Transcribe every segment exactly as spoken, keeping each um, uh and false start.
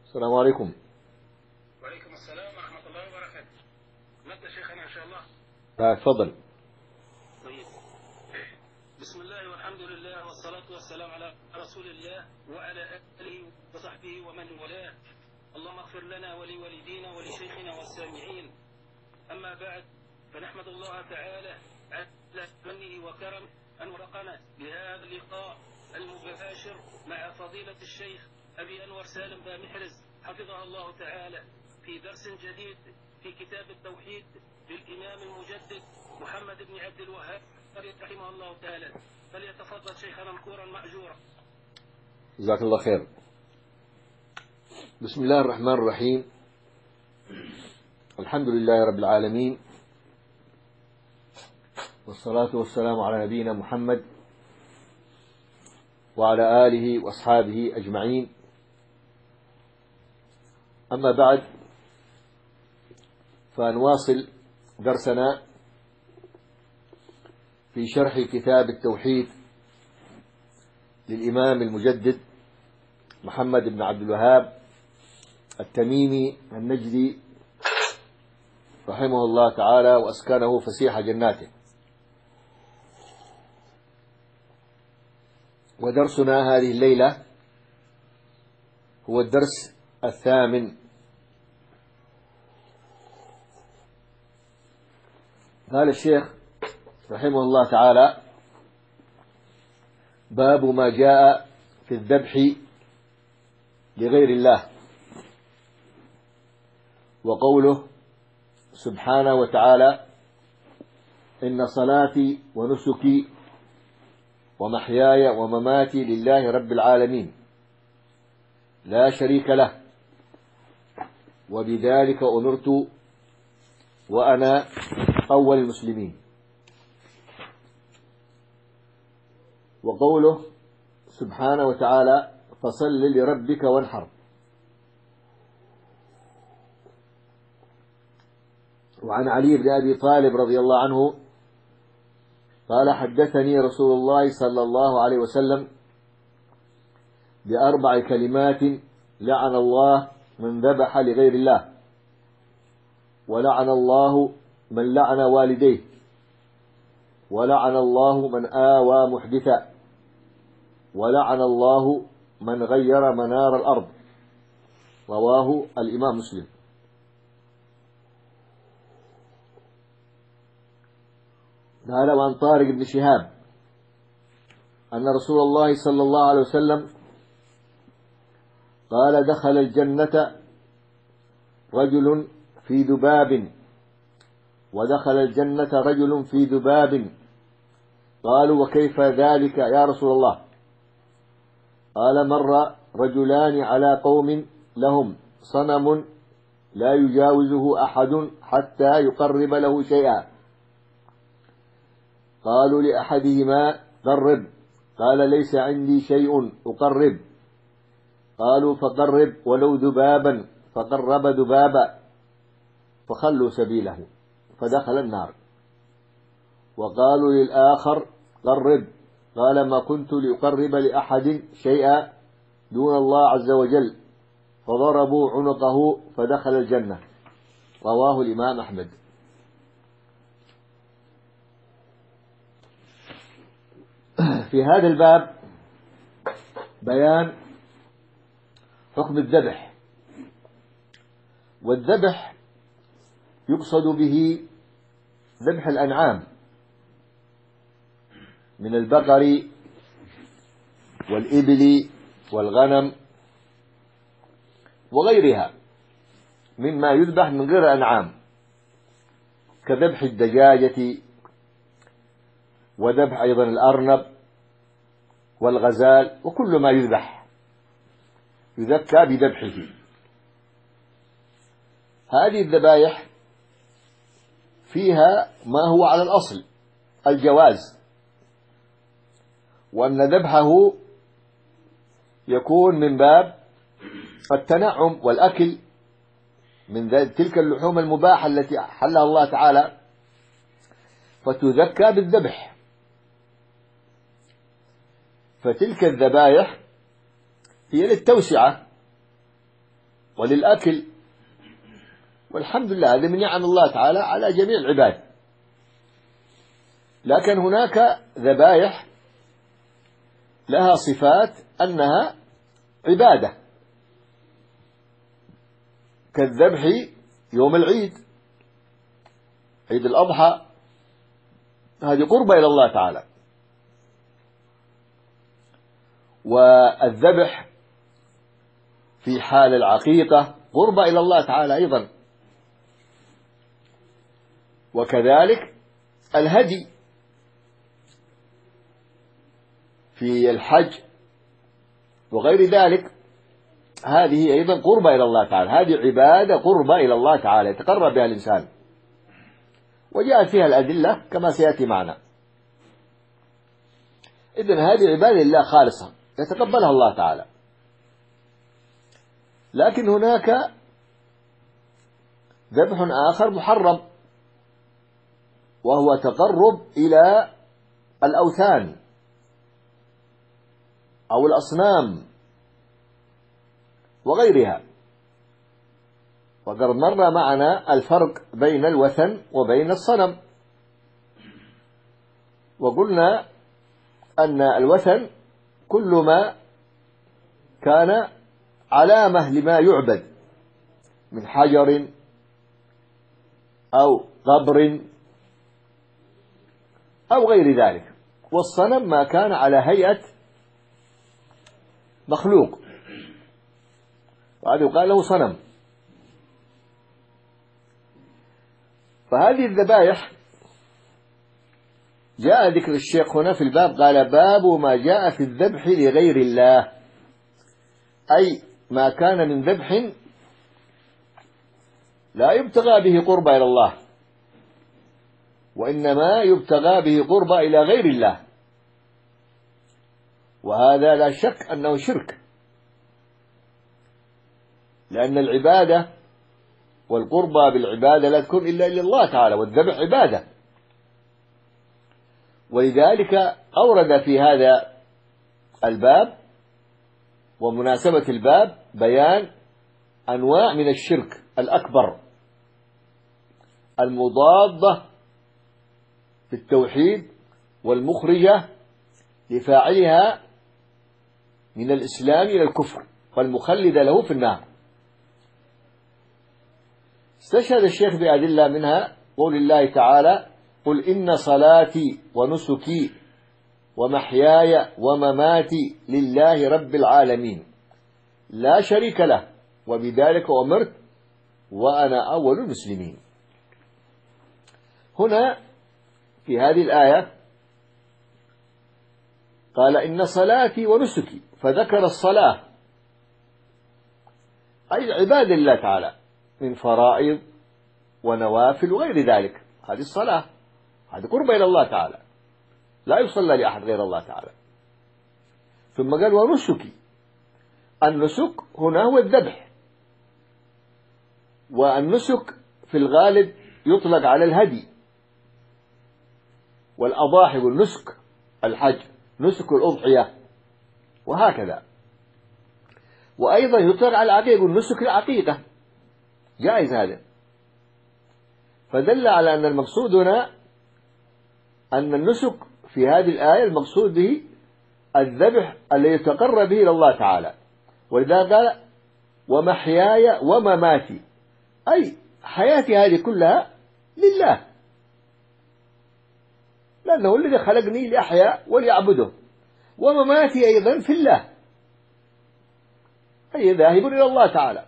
السلام عليكم. وعليكم السلام ورحمة الله وبركاته. نبدأ شيخنا إن شاء الله. لا تفضل. طيب. بسم الله والحمد لله والصلاة والسلام على رسول الله وعلى آله وصحبه ومن والاه. اللهم اغفر لنا ولوالدينا ولشيخنا والسامعين. أما بعد فنحمد الله تعالى على منه وكرم أن وفقنا بهذا اللقاء المباشر مع فضيلة الشيخ أبي أنور سالم بامحرز حفظه الله تعالى في درس جديد في كتاب التوحيد للإمام المجدد محمد بن عبد الوهاب رحمه الله تعالى. فليتفضل شيخنا مشكورا مأجورا. جزاك الله خير. بسم الله الرحمن الرحيم. الحمد لله رب العالمين، والصلاة والسلام على نبينا محمد وعلى آله وأصحابه أجمعين. أما بعد، فنواصل درسنا في شرح كتاب التوحيد للإمام المجدد محمد بن عبد الوهاب التميمي النجدي رحمه الله تعالى وأسكنه فسيح جناته. ودرسنا هذه الليلة هو الدرس الثامن. قال الشيخ رحمه الله تعالى: باب ما جاء في الذبح لغير الله، وقوله سبحانه وتعالى: إن صلاتي ونسكي ومحياي ومماتي لله رب العالمين لا شريك له وبذلك أمرت وأنا أول المسلمين. وقوله سبحانه وتعالى: فصل لربك وانحر. وعن علي بن أبي طالب رضي الله عنه قال: حدثني رسول الله صلى الله عليه وسلم بأربع كلمات: لعن الله من ذبح لغير الله، ولعن الله من لعن والديه، ولعن الله من آوى محدثا، ولعن الله من غير منار الأرض. رواه الإمام مسلم. قال: وعن طارق بن شهاب أن رسول الله صلى الله عليه وسلم قال: دخل الجنة رجل في ذباب، ودخل الجنة رجل في ذباب. قالوا: وكيف ذلك يا رسول الله؟ قال: مر رجلان على قوم لهم صنم لا يجاوزه أحد حتى يقرب له شيئا. قالوا لأحدهما: قرب. قال: ليس عندي شيء أقرب. قالوا: فقرب ولو ذبابا. فقرب ذبابا، فخلوا سبيله فدخل النار. وقالوا للآخر: قرب. قال: ما كنت لأقرب لأحد شيئا دون الله عز وجل. فضربوا عنقه فدخل الجنة. رواه الإمام أحمد. في هذا الباب بيان حكم الذبح. والذبح يقصد به ذبح الأنعام من البقر والإبل والغنم وغيرها مما يذبح من غير أنعام، كذبح الدجاجة، وذبح أيضا الأرنب والغزال، وكل ما يذبح يذكى بذبحه. هذه الذبائح فيها ما هو على الأصل الجواز، وأن ذبحه يكون من باب التنعم والأكل من تلك اللحوم المباحة التي حلها الله تعالى، فتذكى بالذبح. فتلك الذبائح هي للتوسعة وللأكل، والحمد لله هذا من نعم الله تعالى على جميع العباد. لكن هناك ذبائح لها صفات أنها عبادة، كالذبح يوم العيد، عيد الأضحى، هذه قربة إلى الله تعالى. والذبح في حال العقيقة قربة إلى الله تعالى أيضا. وكذلك الهدي في الحج وغير ذلك، هذه أيضا قربة إلى الله تعالى، هذه عبادة قربة إلى الله تعالى يتقرب بها الإنسان، وجاءت فيها الأدلة كما سيأتي معنا. إذن هذه عبادة لله خالصة يتقبلها الله تعالى. لكن هناك ذبح آخر محرم، وهو تقرب إلى الأوثان أو الأصنام وغيرها. وقد مر معنا الفرق بين الوثن وبين الصنم، وقلنا أن الوثن كل ما كان علامة لما يعبد من حجر أو قبر أو غير ذلك، والصنم ما كان على هيئة مخلوق، وهذا يقال له صنم. فهذه الذبائح جاء ذكر الشيخ هنا في الباب، قال: باب ما جاء في الذبح لغير الله، أي ما كان من ذبح لا يبتغى به قربة إلى الله، وإنما يبتغى به قربة إلى غير الله، وهذا لا شك أنه شرك، لأن العبادة والقربة بالعبادة لا تكون إلا لله تعالى، والذبح عبادة. ولذلك أورد في هذا الباب ومناسبة الباب بيان أنواع من الشرك الأكبر المضادة في التوحيد والمخرجة لفاعلها من الإسلام إلى الكفر والمخلدة له في النار. استشهد الشيخ بأدلة منها قول الله تعالى: قل إن صلاتي ونسكي ومحياي ومماتي لله رب العالمين لا شريك له وبذلك أمرت وأنا أول المسلمين. هنا في هذه الآية قال: إن صلاتي ونسكي، فذكر الصلاة أي عباد الله تعالى من فرائض ونوافل وغير ذلك، هذه الصلاة هذه قربة إلى الله تعالى، لا يصلى لأحد غير الله تعالى. ثم قال: ونسكي، النسك هنا هو الذبح، والنسك في الغالب يطلق على الهدي والأضاحي، والنسك الحج، نسك الأضحية، وهكذا. وأيضا يطلق على العقيقة، والنسك العقيقة جائز هذا. فدل على أن المقصود هنا أن النسك في هذه الآية المقصود به الذبح الذي يتقرب به إلى الله تعالى. ولذا قال: ومحياي ومماتي، أي حياتي هذه كلها لله، لأنه الذي خلقني لأحيا وليعبده، ومماتي أيضا في الله، أي ذاهب إلى الله تعالى،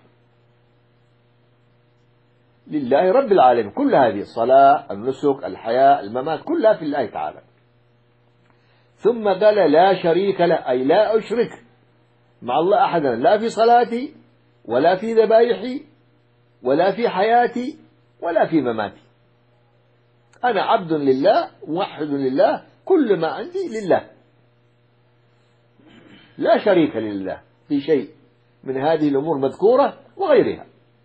لله رب العالمين. كل هذه الصلاة، النسك، الحياة، الممات، كلها في الله تعالى. ثم قال: لا شريك له، أي لا أشرك مع الله أحدا، لا في صلاتي ولا في ذبائحي ولا في حياتي ولا في مماتي. أنا عبد لله موحد لله، كل ما عندي لله، لا شريك لله في شيء من هذه الأمور المذكورة وغيرها.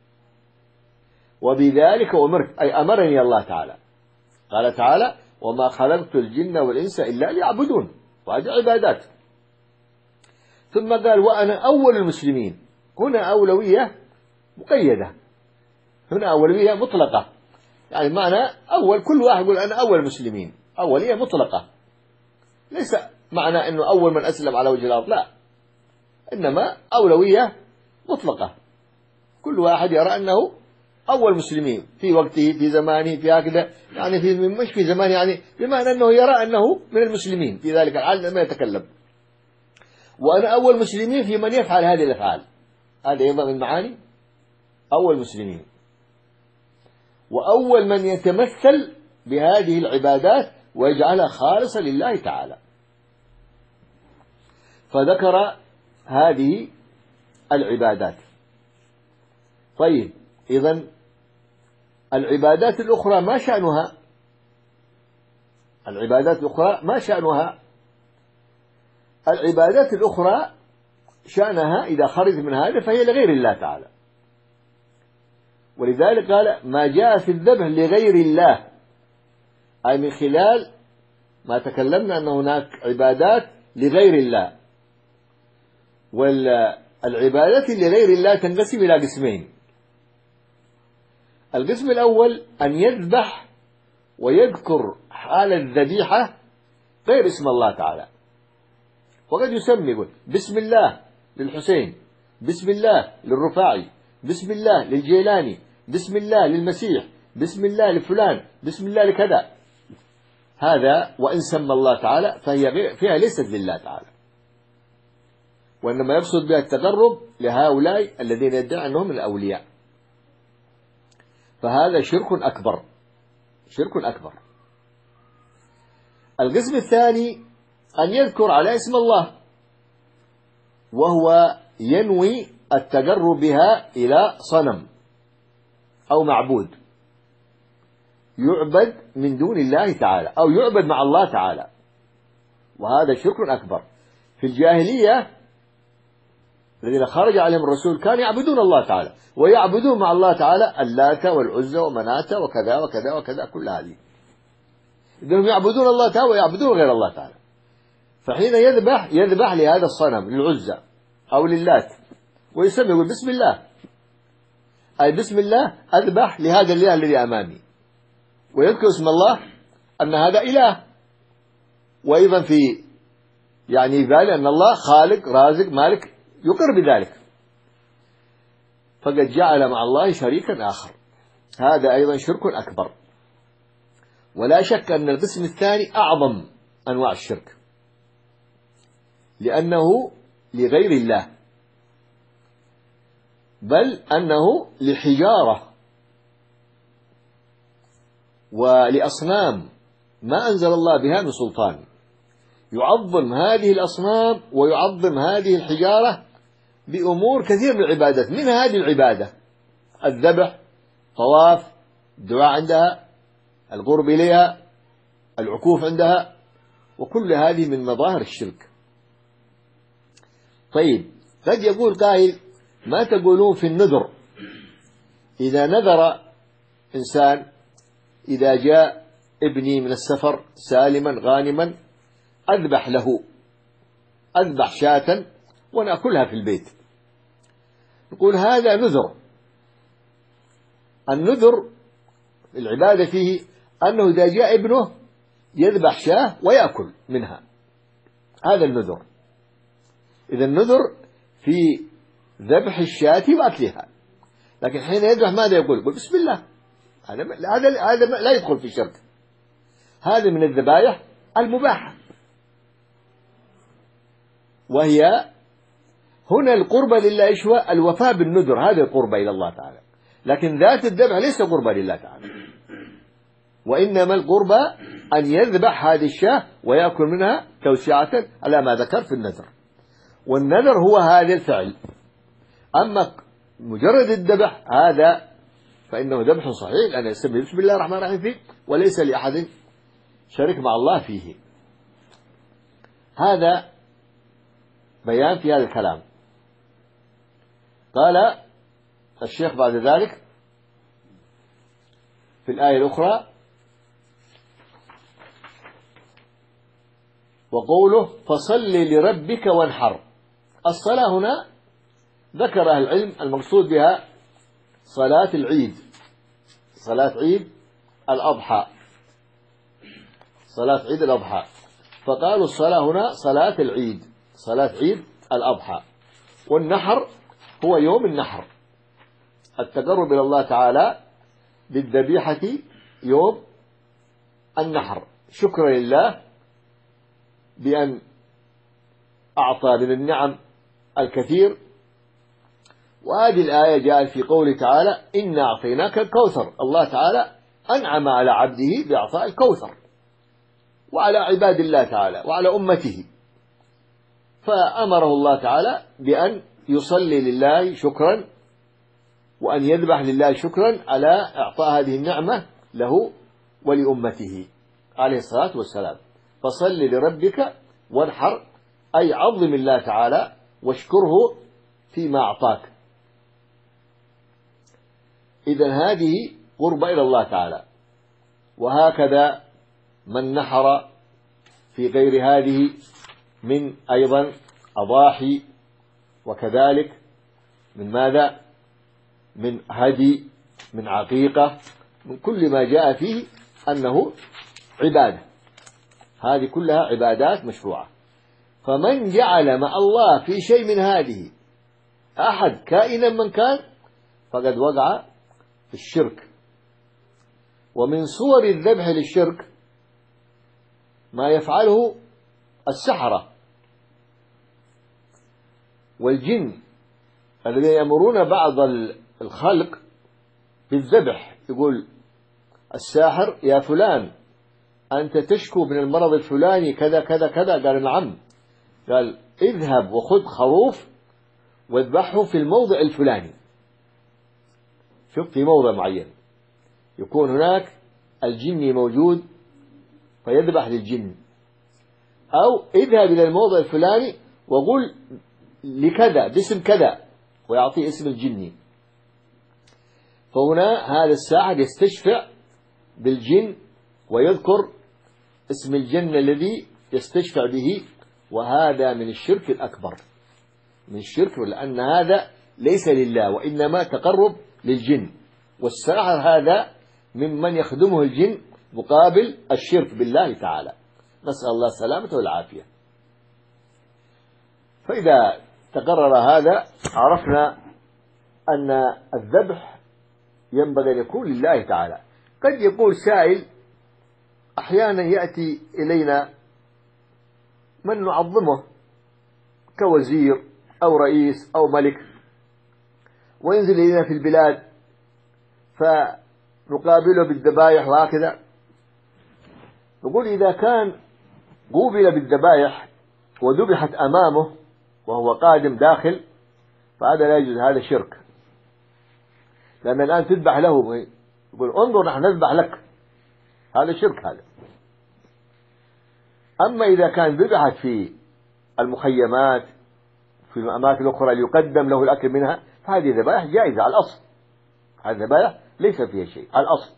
وبذلك أمرت، أي أمرني الله تعالى. قال تعالى: وما خلقت الجن والإنس إلا ليعبدون، وهذه عبادات. ثم قال: وأنا أول المسلمين. هنا أولوية مقيدة، هنا أولوية مطلقة، يعني معنى أول كل واحد يقول أنا أول مسلمين، أولية مطلقة، ليس معنى أنه أول من أسلم على وجه الأرض، لا، إنما أولوية مطلقة، كل واحد يرى أنه أول مسلمين في وقته في زمانه في هكذا، يعني في مش في زمان، يعني بمعنى أنه يرى أنه من المسلمين في ذلك الحال لما يتكلم، وأنا أول مسلمين في من يفعل هذه الأفعال، هذا أيضا من معاني أول مسلمين، وأول من يتمثل بهذه العبادات ويجعلها خالصة لله تعالى. فذكر هذه العبادات. طيب، إذن العبادات الأخرى ما شأنها؟ العبادات الأخرى ما شأنها؟ العبادات الأخرى شأنها إذا خرج من هذا فهي لغير الله تعالى، ولذلك قال ما جاء في الذبح لغير الله، أي من خلال ما تكلمنا أن هناك عبادات لغير الله، والعبادات لغير الله تنقسم إلى قسمين. القسم الأول أن يذبح ويذكر حال الذبيحة غير اسم الله تعالى، وقد يسمي يقول بسم الله للحسين، بسم الله للرفاعي، بسم الله للجيلاني، بسم الله للمسيح، بسم الله لفلان، بسم الله لكذا، هذا وإن سمى الله تعالى فهي فيها ليست لله تعالى، وإنما يقصد بها التقرب لهؤلاء الذين يدعي أنهم من الأولياء، فهذا شرك أكبر، شرك أكبر. القسم الثاني أن يذكر على اسم الله وهو ينوي التقرب بها إلى صنم أو معبود يعبد من دون الله تعالى أو يعبد مع الله تعالى، وهذا شرك أكبر. في الجاهلية الذين خرج عليهم الرسول كانوا يعبدون الله تعالى ويعبدون مع الله تعالى اللات والعزى ومناة وكذا وكذا وكذا، كل هذه إذن يعبدون الله تعالى ويعبدون غير الله تعالى، فحين يذبح يذبح لهذا الصنم للعزى أو للات ويسمي يقول بسم الله، أي بسم الله أذبح لهذا الإله الذي أمامي، ويذكر اسم الله أن هذا إله، وأيضا في يعني ذلك أن الله خالق رازق مالك يقر بذلك، فقد جعل مع الله شريكا آخر، هذا أيضا شرك أكبر. ولا شك أن القسم الثاني أعظم أنواع الشرك، لأنه لغير الله، بل أنه لحجارة ولأصنام ما أنزل الله بها من سلطان، يعظم هذه الأصنام ويعظم هذه الحجارة بأمور كثير من العبادات، من هذه العبادة الذبح، طواف، الدعاء عندها، القرب إليها، العكوف عندها، وكل هذه من مظاهر الشرك. طيب، قد يقول قائل ما تقولون في النذر؟ إذا نذر إنسان إذا جاء ابني من السفر سالما غانما أذبح له، أذبح شاة ونأكلها في البيت، نقول هذا نذر. النذر العبادة فيه أنه إذا جاء ابنه يذبح شاة ويأكل منها، هذا النذر. إذا النذر في ذبح الشاة وأكلها، لكن حين يذبح ماذا يقول؟ يقول بسم الله، هذا هذا لا يدخل في الشرك، هذا من الذبائح المباحة، وهي هنا القربة لله إشواء الوفاء بالنذر، هذه القربة إلى الله تعالى، لكن ذات الذبح ليس قربة لله تعالى، وإنما القربة أن يذبح هذه الشاة ويأكل منها توسعة على ما ذكر في النذر، والنذر هو هذا الفعل. أما مجرد الذبح هذا فإنه ذبح صحيح، لأن يسمي بسم الله الرحمن الرحيم فيه وليس لأحد شريك مع الله فيه. هذا بيان في هذا الكلام. قال الشيخ بعد ذلك في الآية الأخرى وقوله فصل لربك وانحر. الصلاة هنا ذكر أهل العلم المقصود بها صلاة العيد، صلاة عيد الأضحى، صلاة عيد الأضحى، فقالوا الصلاة هنا صلاة العيد، صلاة عيد الأضحى. والنحر هو يوم النحر، التقرب إلى الله تعالى بالذبيحة يوم النحر، شكرا لله بأن أعطى من النعم الكثير. وهذه الآية جاءت في قوله تعالى إنا أعطيناك الكوثر، الله تعالى أنعم على عبده بإعطاء الكوثر وعلى عباد الله تعالى وعلى أمته، فأمره الله تعالى بأن يصلي لله شكرا وأن يذبح لله شكرا على إعطاء هذه النعمة له ولأمته عليه الصلاة والسلام. فصل لربك وانحر، أي عظم الله تعالى واشكره فيما أعطاك. إذن هذه قرب إلى الله تعالى. وهكذا من نحر في غير هذه من أيضا أضاحي، وكذلك من ماذا؟ من هدي، من عقيقة، من كل ما جاء فيه أنه عبادة، هذه كلها عبادات مشروعة. فمن جعل مع الله في شيء من هذه أحد كائنا من كان فقد وقع في الشرك. ومن صور الذبح للشرك ما يفعله السحرة والجن الذين يأمرون بعض الخلق بالذبح، يقول الساحر يا فلان أنت تشكو من المرض الفلاني كذا كذا كذا، قال نعم، قال اذهب وخذ خروف واذبحه في الموضع الفلاني، شوف في موضع معين يكون هناك الجني موجود فيذبح للجن، أو اذهب إلى الموضع الفلاني وقل لكذا باسم كذا ويعطيه اسم الجني. فهنا هذا الساحر يستشفع بالجن ويذكر اسم الجن الذي يستشفع به، وهذا من الشرك الأكبر، من الشرك، لأن هذا ليس لله وإنما تقرب للجن، والساحر هذا ممن يخدمه الجن مقابل الشرك بالله تعالى، نسأل الله السلامة والعافية. فإذا تقرر هذا عرفنا أن الذبح ينبغي أن يكون لله تعالى. قد يقول سائل أحيانا يأتي إلينا من نعظمه كوزير أو رئيس أو ملك وينزل إلينا في البلاد فنقابله بالذبائح وهكذا، نقول إذا كان قوبل بالذبائح وذبحت أمامه وهو قادم داخل فهذا لا يجوز، هذا شرك، لأن الآن تذبح له، يقول انظر نحن نذبح لك، هذا شرك هذا. أما إذا كان ذبحت في المخيمات في الأماكن الأخرى ليقدم له الأكل منها فهذه ذبائح جائزة على الأصل، هذه ذبائح ليس فيها شيء على الأصل.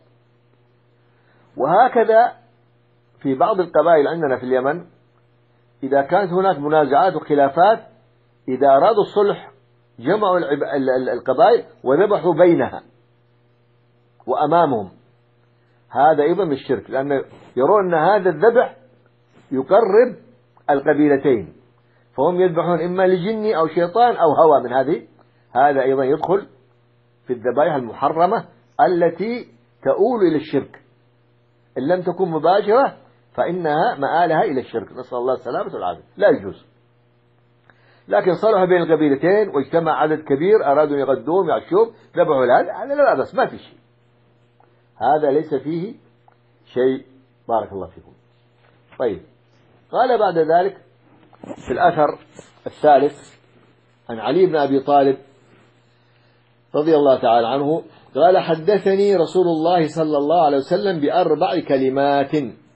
وهكذا في بعض القبائل عندنا في اليمن إذا كانت هناك منازعات وخلافات إذا أرادوا الصلح جمعوا القبائل وذبحوا بينها وأمامهم، هذا أيضا من الشرك، لأن يرون أن هذا الذبح يقرب القبيلتين، فهم يذبحون إما لجني أو شيطان أو هوى من هذه، هذا أيضا يدخل في الذبائح المحرمة التي تؤول إلى الشرك، إن لم تكن مباشرة فإنها مآلها إلى الشرك، نسأل الله السلامة والعافية، لا يجوز. لكن صلح بين القبيلتين واجتمع عدد كبير أرادوا يغدوهم يعشوهم ذبحوا هذا، هذا لا بأس، ما في شيء، هذا ليس فيه شيء، بارك الله فيكم. طيب، قال بعد ذلك في الأثر الثالث عن علي بن أبي طالب رضي الله تعالى عنه قال حدثني رسول الله صلى الله عليه وسلم بأربع كلمات،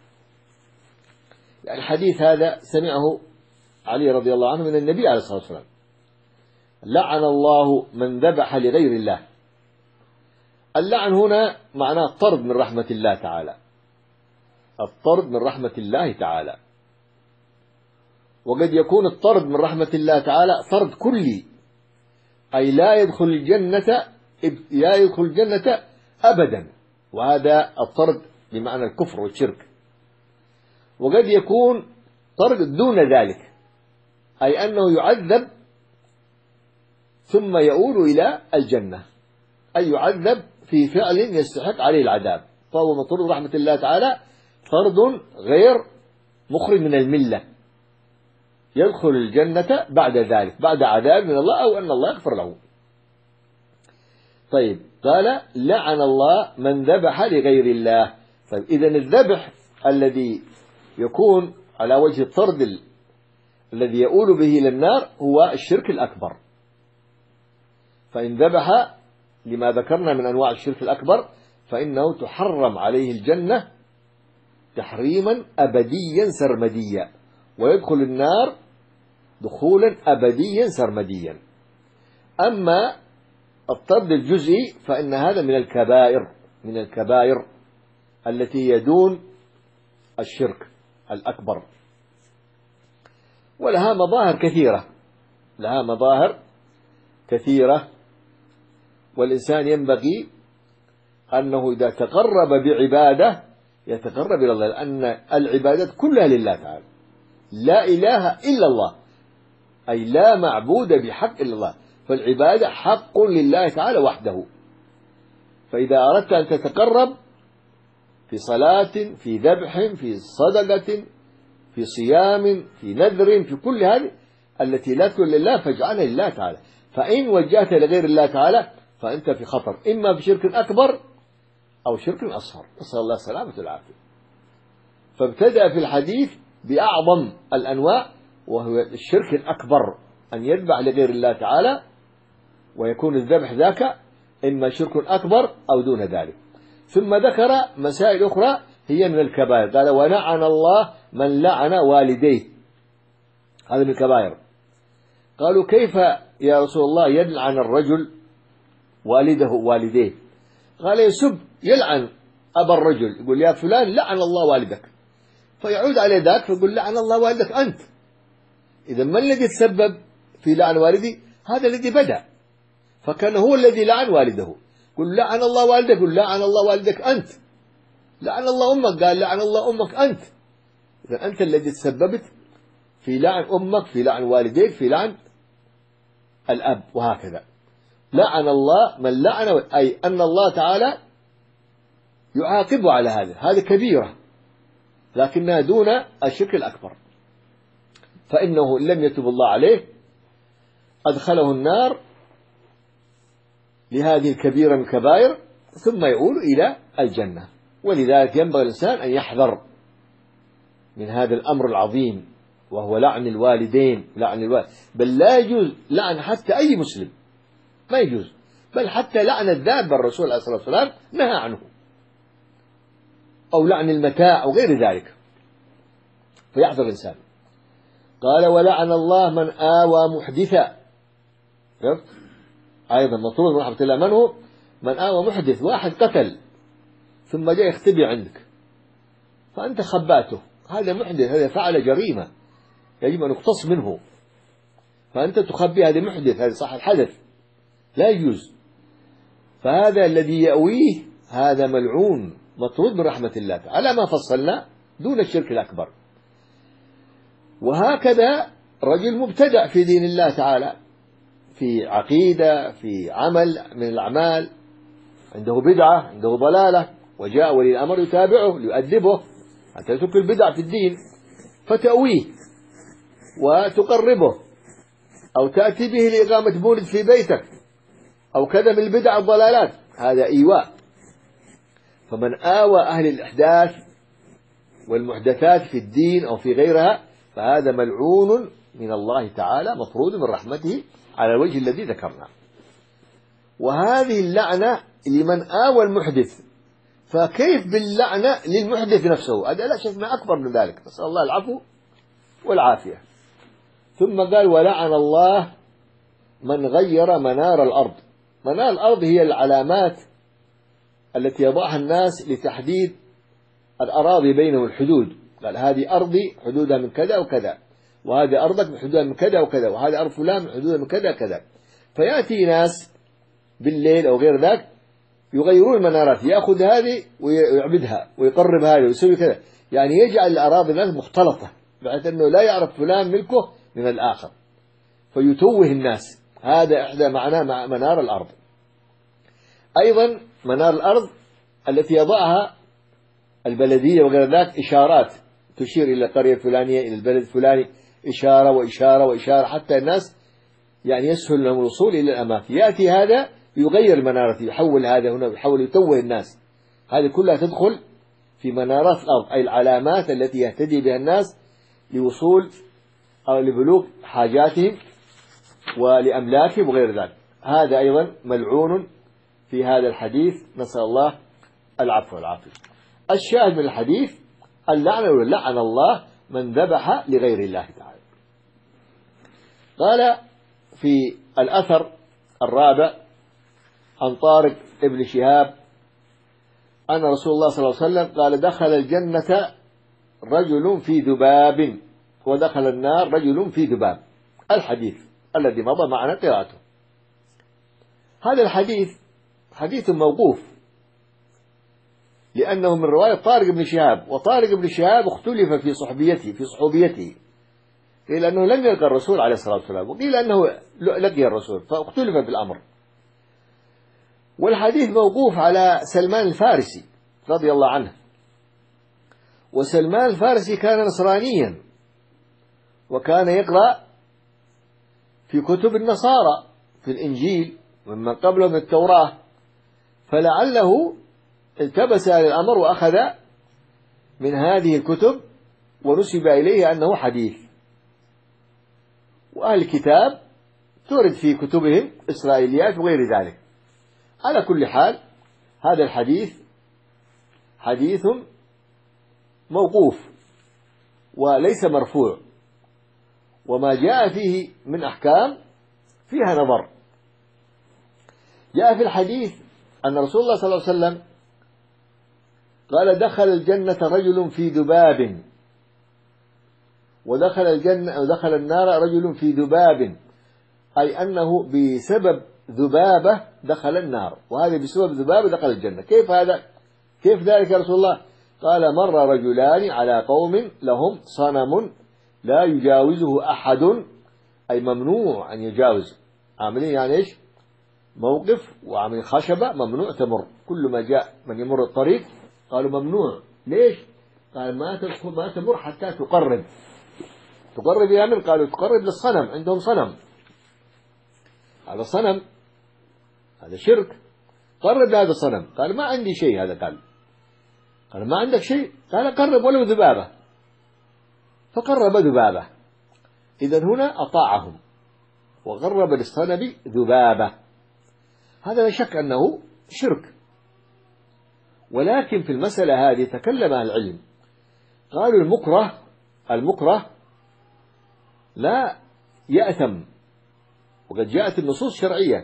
يعني الحديث هذا سمعه علي رضي الله عنه من النبي عليه الصلاة والسلام: لعن الله من ذبح لغير الله. اللعن هنا معناه الطرد من رحمة الله تعالى، الطرد من رحمة الله تعالى. وقد يكون الطرد من رحمة الله تعالى طرد كلي، أي لا يدخل الجنة لا يدخل الجنة أبدا، وهذا الطرد بمعنى الكفر والشرك. وقد يكون طرد دون ذلك، أي أنه يعذب ثم يؤول إلى الجنة، أي يعذب في فعل يستحق عليه العذاب، فهو مطرود رحمة الله تعالى طرد غير مخرج من الملة، يدخل الجنة بعد ذلك، بعد عذاب من الله أو أن الله يغفر له. طيب، قال لعن الله من ذبح لغير الله. طيب، إذا الذبح الذي يكون على وجه الطرد الذي يؤول به إلى النار هو الشرك الأكبر، فإن ذبح لما ذكرنا من أنواع الشرك الأكبر فإنه تحرم عليه الجنة تحريما أبديا سرمديا، ويدخل النار دخولا أبديا سرمديا. أما الطرد الجزئي فإن هذا من الكبائر، من الكبائر التي يدون الشرك الأكبر، ولها مظاهر كثيرة، لها مظاهر كثيرة. والإنسان ينبغي أنه إذا تقرب بعبادة يتقرب إلى الله، لأن العبادات كلها لله تعالى، لا إله إلا الله، أي لا معبود بحق إلا الله، فالعبادة حق لله تعالى وحده. فإذا أردت أن تتقرب في صلاة، في ذبح، في صدقة، في صيام، في نذر، في كل هذه التي لا تكون لله فاجعلها لله تعالى. فإن وجهت لغير الله تعالى فأنت في خطر، إما في شرك أكبر أو شرك أصغر، نسأل الله السلامة والعافية. فابتدأ في الحديث بأعظم الأنواع وهو الشرك الأكبر، أن يذبح لغير الله تعالى، ويكون الذبح ذاك إما شرك أكبر أو دون ذلك. ثم ذكر مسائل أخرى هي من الكبائر، قال ولعن الله من لعن والديه، هذا من الكبائر. قالوا كيف يا رسول الله يلعن الرجل والده والديه؟ قال يسب، يلعن أبا الرجل، يقول يا فلان لعن الله والدك، فيعود عليه ذاك فيقول لعن الله والدك أنت. إذا من الذي تسبب في لعن والدي؟ هذا الذي بدأ، فكان هو الذي لعن والده، قل لعن الله والدك، قل لعن الله والدك أنت، لعن الله أمك، قال لعن الله أمك أنت. إذا أنت الذي تسببت في لعن أمك، في لعن والديك، في لعن الأب، وهكذا. لعن الله من لعن، أي أن الله تعالى يعاقبه على هذا، هذه كبيرة لكنها دون الشرك الأكبر، فإنه إن لم يتب الله عليه أدخله النار لهذه الكبيرة من الكبائر ثم يؤول إلى الجنة. ولذلك ينبغي الإنسان أن يحذر من هذا الأمر العظيم وهو لعن الوالدين، لعن الوالد، بل لا يجوز لعن حتى أي مسلم، ما يجوز، بل حتى لعن الدابة الرسول عليه الصلاة والسلام نهى عنه، أو لعن المتاع أو غير ذلك، فيحذر الإنسان. قال ولعن الله من آوى محدثا، أيضا مطرود من رحمة الله. من هو من آوى محدث؟ واحد قتل ثم جاء يختبئ عندك فأنت خباته، هذا محدث، هذا فعل جريمة يجب أن يقتص منه، فأنت تخبي هذا محدث، هذا صح الحدث، لا يجوز. فهذا الذي يأويه هذا ملعون مطرود من رحمة الله على ما فصلنا دون الشرك الأكبر. وهكذا رجل مبتدع في دين الله تعالى، في عقيدة، في عمل من الأعمال، عنده بدعة، عنده ضلالة، وجاء ولي الأمر يتابعه ليؤدبه حتى يترك البدع في الدين، فتأويه وتقربه، أو تأتي به لإقامة مولد في بيتك، أو كذا من البدع الضلالات، هذا إيواء. فمن آوى أهل الإحداث والمحدثات في الدين أو في غيرها فهذا ملعون من الله تعالى مطرود من رحمته على الوجه الذي ذكرنا. وهذه اللعنة لمن آوى المحدث، فكيف باللعنة للمحدث نفسه؟ هذا لا شك ما أكبر من ذلك، نسأل الله العفو والعافية. ثم قال ولعن الله من غير منار الأرض. منار الأرض هي العلامات التي يضعها الناس لتحديد الأراضي بينهم، الحدود، قال هذه أرضي حدودها من كذا وكذا، وهذه أرضك حدودها من كذا وكذا، وهذه أرض فلان حدودها من كذا وكذا. فيأتي ناس بالليل أو غير ذاك يغيرون المنارات، يأخذ هذه ويعبدها ويقرب هذه ويسوي كذا، يعني يجعل الأراضي الناس مختلطة بحيث أنه لا يعرف فلان ملكه من الآخر فيتوه الناس. هذا إحدى معناه مع منار الأرض. أيضا منار الأرض التي يضعها البلدية وغير ذلك إشارات تشير إلى القرية الفلانية إلى البلد الفلاني، إشارة وإشارة وإشارة حتى الناس يعني يسهل لهم الوصول إلى الأماكن. يأتي هذا يغير المنارة، يحول هذا هنا ويحول يتوه الناس. هذه كلها تدخل في منارات الأرض، أي العلامات التي يهتدي بها الناس لوصول أو لبلوغ حاجاتهم ولأملاكهم وغير ذلك. هذا أيضا ملعون في هذا الحديث، نسأل الله العفو والعافية. الشاهد من الحديث اللعنة، لعن الله من ذبح لغير الله تعالى. قال في الأثر الرابع عن طارق ابن شهاب أن رسول الله صلى الله عليه وسلم قال: دخل الجنة رجل في ذباب ودخل النار رجل في ذباب. الحديث الذي مضى معنا قراءته. هذا الحديث حديث موقوف لأنه من رواية طارق بن شهاب، وطارق بن شهاب اختلف في صحبيته في صحوبيته، قيل أنه لم يلقى الرسول عليه الصلاة والسلام، وقيل أنه لقي الرسول، فاختلف في الأمر. والحديث موقوف على سلمان الفارسي رضي الله عنه، وسلمان الفارسي كان نصرانيا وكان يقرأ في كتب النصارى في الإنجيل ومن قبله من التوراة، فلعله التبس على الأمر وأخذ من هذه الكتب ونسب إليه أنه حديث. وأهل الكتاب تورد في كتبهم إسرائيليات وغير ذلك. على كل حال هذا الحديث حديث موقوف وليس مرفوع، وما جاء فيه من أحكام فيها نظر. جاء في الحديث أن رسول الله صلى الله عليه وسلم قال: دخل الجنة رجل في ذباب ودخل الجنة ودخل النار رجل في ذباب، أي أنه بسبب ذبابة دخل النار، وهذا بسبب ذبابة دخل الجنة. كيف هذا؟ كيف ذلك يا رسول الله؟ قال: مر رجلان على قوم لهم صنم لا يجاوزه أحد، أي ممنوع أن يجاوز. عاملين يعني إيش؟ موقف وعاملين خشبة ممنوع تمر، كل ما جاء من يمر الطريق قالوا ممنوع. ليش؟ قال: ما تدخل ما تمر حتى تقرب. تقرب يا من؟ قالوا تقرب للصنم، عندهم صنم. هذا صنم، هذا شرك، قرب لهذا الصنم. قال: ما عندي شيء. هذا قال قال: ما عندك شيء؟ قال: قرب ولو ذبابة. فقرب ذبابة. إذن هنا أطاعهم وقرب للصنم ذبابة. هذا لا شك أنه شرك، ولكن في المسألة هذه تكلم أهل العلم، قالوا المكره المكره لا يأثم، وقد جاءت النصوص الشرعية،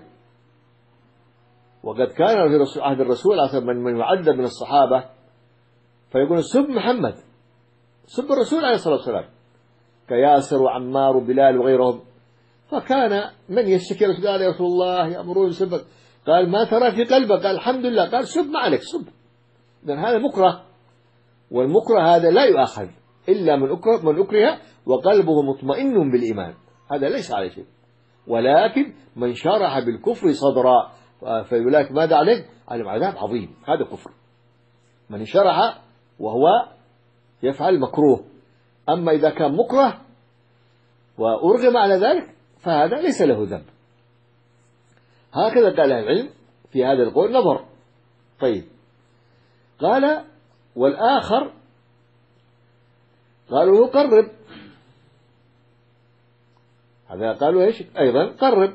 وقد كان في عهد الرسول من من يعذب من الصحابة فيقول: سب محمد، سب الرسول عليه الصلاة والسلام، كياسر وعمار وبلال وغيرهم. فكان من يشتكي رسول الله: يا رسول الله يأمرون بسبك. قال: ما ترى في قلبك؟ قال: الحمد لله. قال: سب ما عليك، سب. إذن هذا مكره، والمكره هذا لا يؤخذ إلا من أكره من أكره وقلبه مطمئن بالإيمان، هذا ليس عليه شيء. ولكن من شرح بالكفر صدرا فيقول: ماذا عليك؟ علم عذاب عظيم. هذا كفر، من شرح وهو يفعل مكروه. أما إذا كان مكره وأرغم على ذلك فهذا ليس له ذنب. هكذا قال العلم في هذا القول نظر. طيب، قال: والآخر قالوا قرب. هذا قالوا إيش أيضا؟ قرب.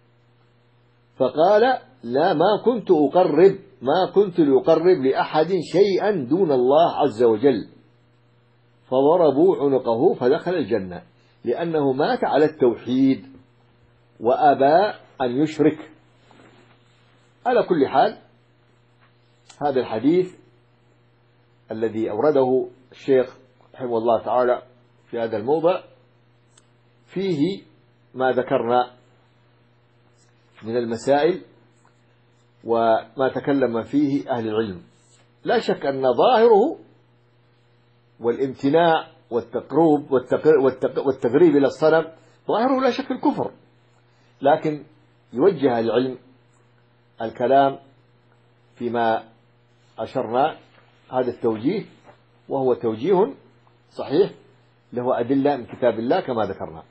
فقال: لا، ما كنت أقرب ما كنت لأقرب لأحد شيئا دون الله عز وجل. فضربوا عنقه فدخل الجنة، لأنه مات على التوحيد وأبى أن يشرك. على كل حال هذا الحديث الذي أورده الشيخ رحمه الله تعالى في هذا الموضع فيه ما ذكرنا من المسائل وما تكلم فيه أهل العلم. لا شك أن ظاهره والامتناع والتقرب والتقريب إلى الصنم ظاهره لا شك الكفر، لكن يوجه العلم الكلام فيما أشرنا هذا التوجيه، وهو توجيه صحيح له أدلة من كتاب الله كما ذكرنا.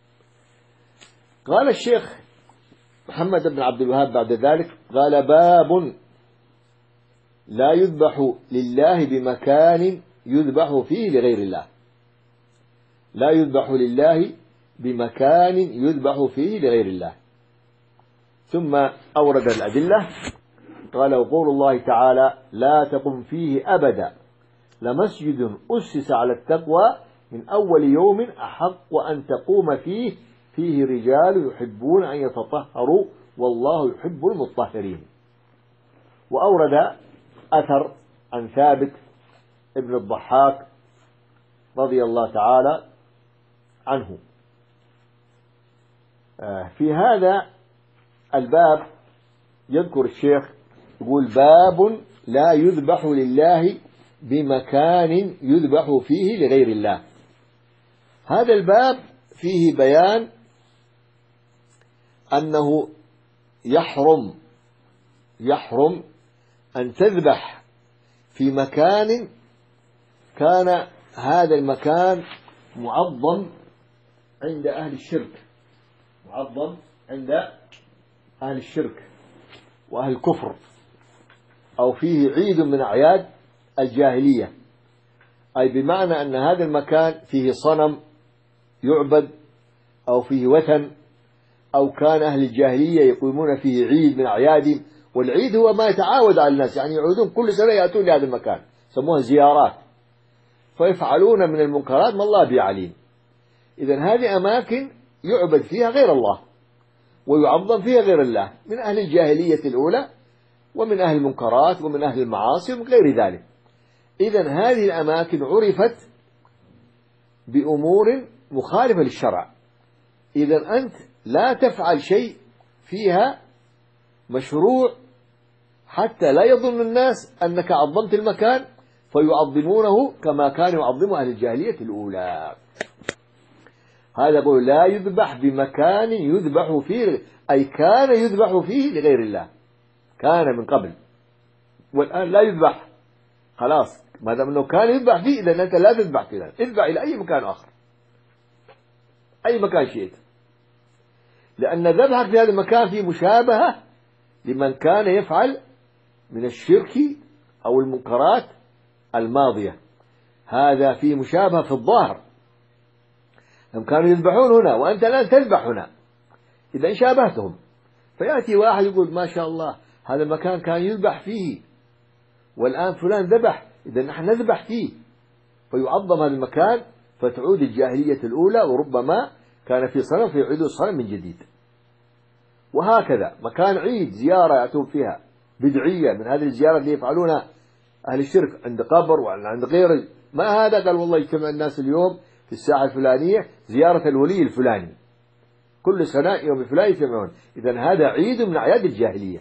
قال الشيخ محمد بن عبد الوهاب بعد ذلك قال: باب لا يذبح لله بمكان يذبح فيه لغير الله. لا يذبح لله بمكان يذبح فيه لغير الله. ثم أورد الأدلة قال: وقول الله تعالى: لا تقم فيه أبدا لمسجد أسس على التقوى من أول يوم أحق أن تقوم فيه فيه رجال يحبون أن يتطهروا والله يحب المطهرين. وأورد أثر عن ثابت ابن الضحاك رضي الله تعالى عنه. في هذا الباب يذكر الشيخ يقول: باب لا يذبح لله بمكان يذبح فيه لغير الله. هذا الباب فيه بيان أنه يحرم يحرم أن تذبح في مكان كان هذا المكان معظم عند أهل الشرك، معظم عند أهل الشرك وأهل الكفر، أو فيه عيد من أعياد الجاهلية، أي بمعنى أن هذا المكان فيه صنم يعبد أو فيه وثن، أو كان أهل الجاهلية يقيمون فيه عيد من أعيادهم. والعيد هو ما يتعاود على الناس، يعني يعودون كل سنة يأتون لهذا المكان، يسموها زيارات، فيفعلون من المنكرات ما الله بيعليم. إذن هذه أماكن يعبد فيها غير الله ويعظم فيها غير الله من أهل الجاهلية الأولى ومن أهل المنكرات ومن أهل المعاصي ومن غير ذلك. إذن هذه الأماكن عرفت بأمور مخالفة للشرع. إذن أنت لا تفعل شيء فيها مشروع حتى لا يظن الناس أنك عظمت المكان فيعظمونه كما كانوا يعظموا أهل الجاهلية الأولى. هذا يقول: لا يذبح بمكان يذبح فيه، أي كان يذبح فيه لغير الله، كان من قبل، والآن لا يذبح خلاص. ما دام أنه كان يذبح فيه إذا أنت لا تذبح فيه، اذبح إلى أي مكان آخر، أي مكان شئت، لأن ذبحك في هذا المكان فيه مشابهة لمن كان يفعل من الشرك أو المنكرات الماضية. هذا فيه مشابهة في الظاهر، هم كانوا يذبحون هنا وأنت الآن تذبح هنا، إذا شابهتهم. فيأتي واحد يقول: ما شاء الله هذا المكان كان يذبح فيه والآن فلان ذبح، إذا نحن نذبح فيه، فيعظم هذا المكان فتعود الجاهلية الأولى، وربما كان في صنم فيعيد الصنم من جديد. وهكذا مكان عيد زيارة يأتون فيها بدعية من هذه الزيارة اللي يفعلونها أهل الشرك عند قبر وعند غيره. ما هذا؟ قال: والله يجتمع الناس اليوم في الساعة الفلانية زيارة الولي الفلاني، كل سنة يوم الفلاني يجتمعون. إذن هذا عيد من أعياد الجاهلية،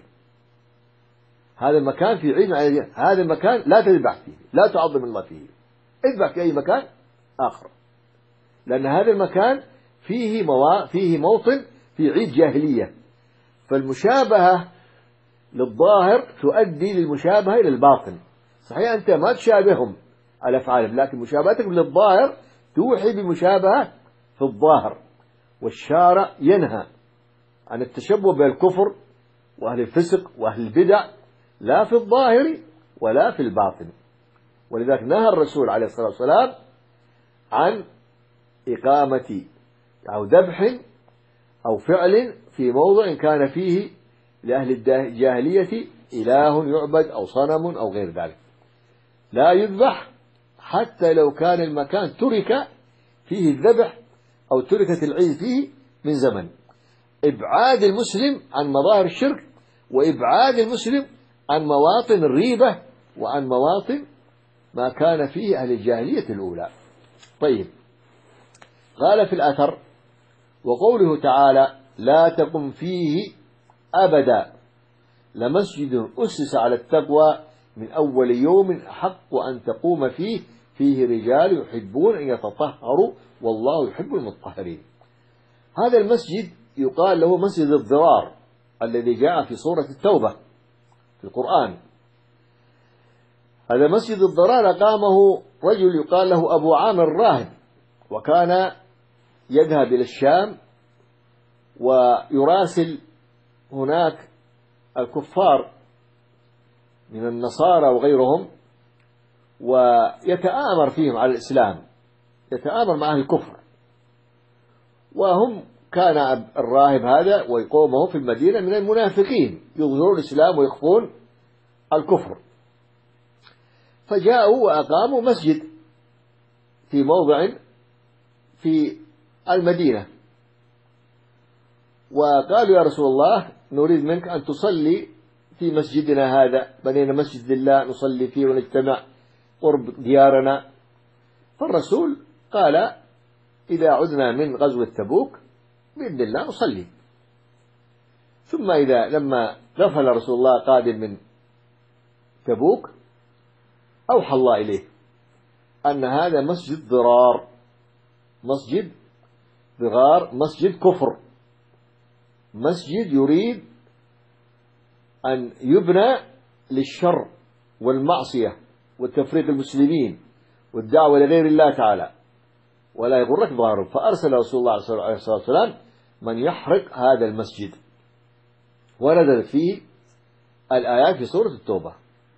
هذا المكان في عيد من أعياد الجاهلية. هذا المكان لا تذبح فيه، لا تعظم الله فيه، اذبح في أي مكان آخر، لأن هذا المكان فيه موا... فيه موطن في عيد جاهلية. فالمشابهة للظاهر تؤدي للمشابهة إلى الباطن. صحيح أنت ما تشابههم على أفعالهم، لكن مشابهتك للظاهر توحي بمشابهة في الظاهر. والشارع ينهى عن التشبه بالكفر وأهل الفسق وأهل البدع، لا في الظاهر ولا في الباطن. ولذلك نهى الرسول عليه الصلاة والسلام عن إقامة أو ذبح أو فعل في موضع كان فيه لأهل الجاهلية إله يعبد أو صنم أو غير ذلك. لا يذبح حتى لو كان المكان ترك فيه الذبح أو تركت العيد فيه من زمن. إبعاد المسلم عن مظاهر الشرك، وإبعاد المسلم عن مواطن الريبة وعن مواطن ما كان فيه أهل الجاهلية الأولى. طيب، قال في الأثر: وقوله تعالى: لا تقم فيه أبدا لمسجد أسس على التقوى من أول يوم أحق أن تقوم فيه فيه رجال يحبون أن يتطهروا والله يحب المطهرين. هذا المسجد يقال له مسجد الضرار الذي جاء في سورة التوبة في القرآن. هذا مسجد الضرار قامه رجل يقال له أبو عامر الراهب، وكان يذهب إلى الشام ويراسل هناك الكفار من النصارى وغيرهم ويتآمر فيهم على الإسلام، يتآمر مع أهل الكفر. وهم كان الراهب هذا ويقومه في المدينة من المنافقين يظهرون الإسلام ويخفون الكفر. فجاءوا وأقاموا مسجد في موضع في المدينة، وقالوا يا رسول الله نريد منك أن تصلي في مسجدنا هذا، بنينا مسجد لله نصلي فيه ونجتمع قرب ديارنا. فالرسول قال إذا عدنا من غزوة تبوك بإذن الله نصلي. ثم إذا لما غفل رسول الله قادم من تبوك أوحى الله إليه أن هذا مسجد ضرار، مسجد ضرار، مسجد كفر، مسجد يريد أن يبنى للشر والمعصية وتفريق المسلمين والدعوة لغير الله تعالى ولا يغرك ضرره. فأرسل رسول الله عليه الصلاة والسلام من يحرق هذا المسجد، ونزلت فيه الآيات في سورة التوبة.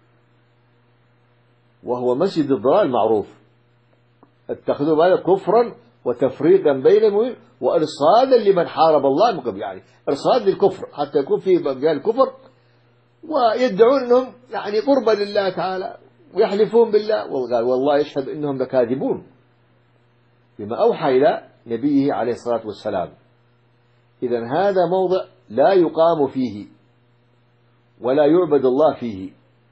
وهو مسجد الضلال المعروف، اتخذوا هذا كفرا وتفريقا بين المؤمنين وإرصادا لمن حارب الله من قبل، يعني إرصاد للكفر حتى يكون فيه مجال الكفر، ويدعون أنهم يعني قربا لله تعالى ويحلفون بالله، وقال والله يشهد أنهم لكاذبون بما أوحى إلى نبيه عليه الصلاة والسلام. إذن هذا موضع لا يقام فيه ولا يعبد الله فيه،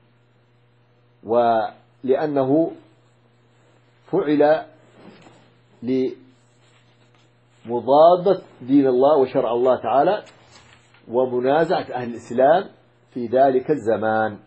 ولأنه فعل لمضادة دين الله وشرع الله تعالى ومنازعة أهل الإسلام في ذلك الزمان.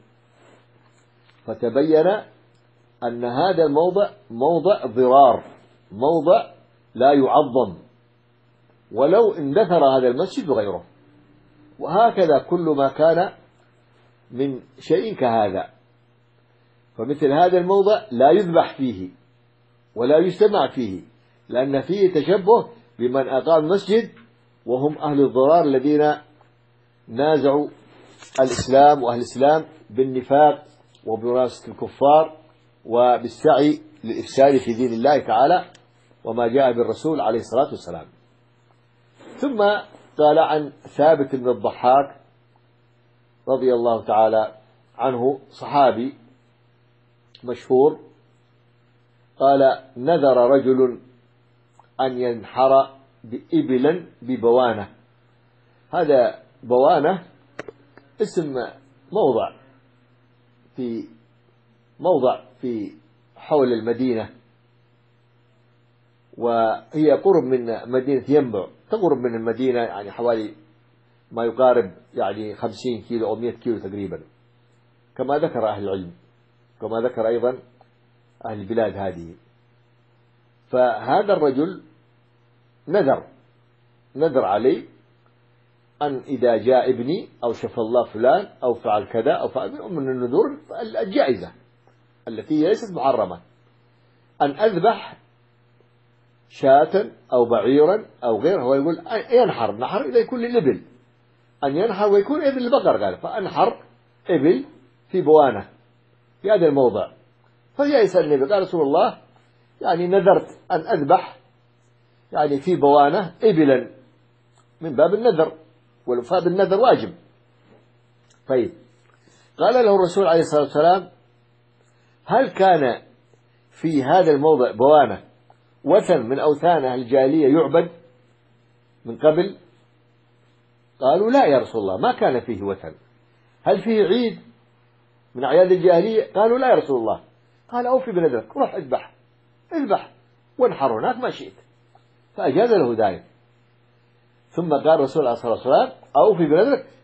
فتبين أن هذا الموضع موضع ضرار، موضع لا يعظم ولو اندثر هذا المسجد وغيره. وهكذا كل ما كان من شيء كهذا، فمثل هذا الموضع لا يذبح فيه ولا يجتمع فيه، لأن فيه تشبه بمن أقام مسجد وهم أهل الضرار الذين نازعوا الإسلام وأهل الإسلام بالنفاق وبمنافسة الكفار وبالسعي للإفساد في دين الله تعالى وما جاء بالرسول عليه الصلاة والسلام. ثم قال عن ثابت بن الضحاك رضي الله تعالى عنه، صحابي مشهور، قال نذر رجل أن ينحر بإبلا ببوانة. هذا بوانة اسم موضع في موضع في حول المدينة، وهي قرب من مدينة ينبع، تقرب من المدينة يعني حوالي ما يقارب يعني خمسين كيلو أو مئة كيلو تقريبا، كما ذكر أهل العلم، كما ذكر أيضا أهل البلاد هذه. فهذا الرجل نذر نذر عليه أن إذا جاء ابني أو شفى الله فلان أو فعل كذا أو فعل من النذور الجائزة التي ليست محرمة، أن أذبح شاة أو بعيرا أو غيره. هو يقول ينحر نحر إذا يكون للإبل، أن ينحر ويكون إبل البقر، قال فأنحر إبل في بوانة في هذا الموضع. فجاء يسأل النبي قال رسول الله يعني نذرت أن أذبح يعني في بوانة إبلا من باب النذر، والوفاء بالنذر واجب. طيب، قال له الرسول عليه الصلاة والسلام هل كان في هذا الموضع بوانة وثن من أوثان أهل الجاهلية يعبد من قبل؟ قالوا لا يا رسول الله ما كان فيه وثن. هل فيه عيد من أعياد الجاهلية؟ قالوا لا يا رسول الله. قال أوفي بنذرك، روح اذبح اذبح وانحر هناك ما شئت، فأجاز له ذلك. ثم قال الرسول عليه الصلاة والسلام أوفي بنذرك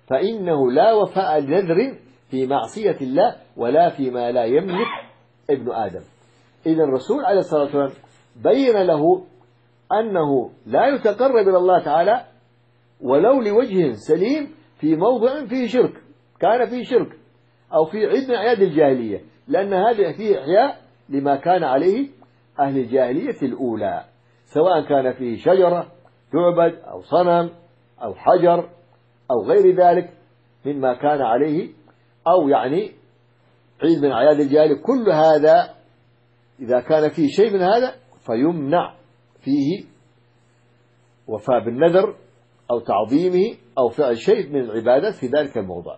فإنه لا وفاء لنذر في معصية الله ولا فيما لا يملك ابن آدم. إذا الرسول عليه الصلاة والسلام بين له أنه لا يتقرب إلى الله تعالى ولو لوجه سليم في موضع فيه شرك، كان فيه شرك أو في عيد من أعياد الجاهلية، لأن هذا فيه إحياء لما كان عليه أهل الجاهلية الأولى، سواء كان فيه شجرة تعبد أو صنم أو حجر أو غير ذلك مما كان عليه، أو يعني عيد من أعياد الجاهلية. كل هذا إذا كان فيه شيء من هذا فيمنع فيه وفاء بالنذر أو تعظيمه أو فعل شيء من العبادات في ذلك الموضع.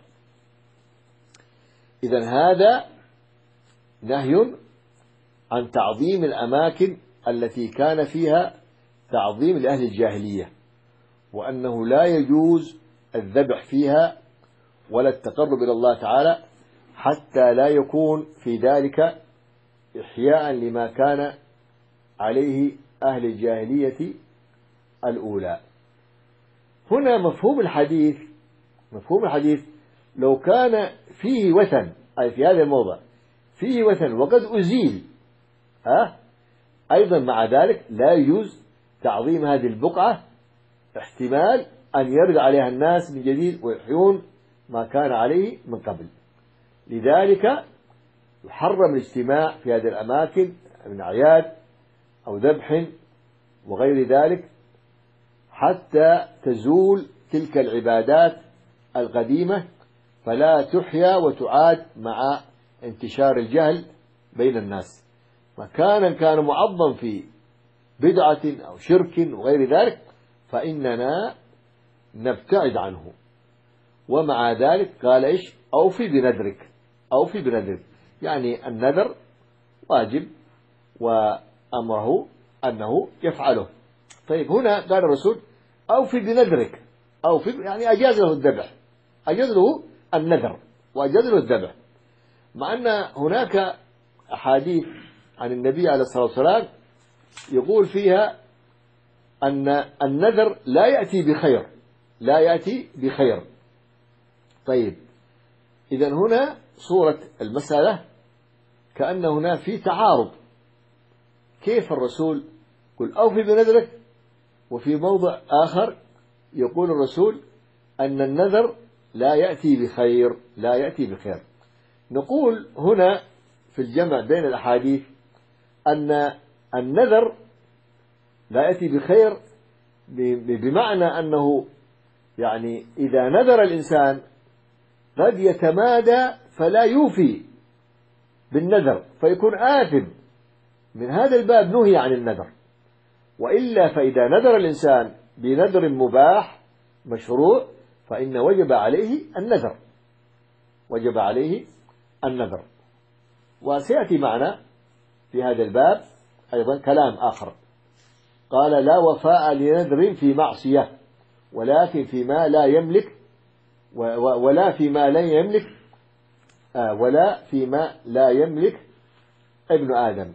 إذن هذا نهي عن تعظيم الأماكن التي كان فيها تعظيم لأهل الجاهلية، وأنه لا يجوز الذبح فيها ولا التقرب إلى الله تعالى حتى لا يكون في ذلك إحياء لما كان عليه أهل الجاهلية الأولى. هنا مفهوم الحديث مفهوم الحديث لو كان فيه وثن، أي في هذا الموضع فيه وثن وقد أزيل ها أيضا مع ذلك لا يجوز تعظيم هذه البقعة، احتمال أن يرد عليها الناس من جديد ويحيون ما كان عليه من قبل. لذلك يحرم الاجتماع في هذه الأماكن من أعياد أو ذبح وغير ذلك حتى تزول تلك العبادات القديمة، فلا تحيا وتعاد مع انتشار الجهل بين الناس. مكانا كان معظم في بدعة أو شرك وغير ذلك فإننا نبتعد عنه. ومع ذلك قال إيش؟ أوفي بنذرك، أوفي بنذرك، يعني النذر واجب وأمره أنه يفعله. طيب هنا قال الرسول أوفي بنذرك، أوفي يعني أجاز له الذبح، أجاز له النذر وأجاز له الذبح، مع أن هناك أحاديث عن النبي عليه الصلاة والسلام يقول فيها أن النذر لا يأتي بخير، لا يأتي بخير. طيب إذن هنا صورة المسألة كأن هنا في تعارض. كيف الرسول يقول أوفي بنذرك وفي موضع آخر يقول الرسول أن النذر لا يأتي بخير، لا يأتي بخير؟ نقول هنا في الجمع بين الأحاديث أن النذر لا يأتي بخير بمعنى أنه يعني إذا نذر الإنسان قد يتمادى فلا يوفي بالنذر فيكون آثم، من هذا الباب نهي عن النذر. وإلا فإذا نذر الإنسان بنذر مباح مشروع فإن وجب عليه النذر، وجب عليه النذر. وسيأتي معنا في هذا الباب أيضا كلام آخر، قال لا وفاء لنذر في معصية ولكن فيما لا يملك ولا فيما لا يملك ولا فيما لا يملك ابن آدم.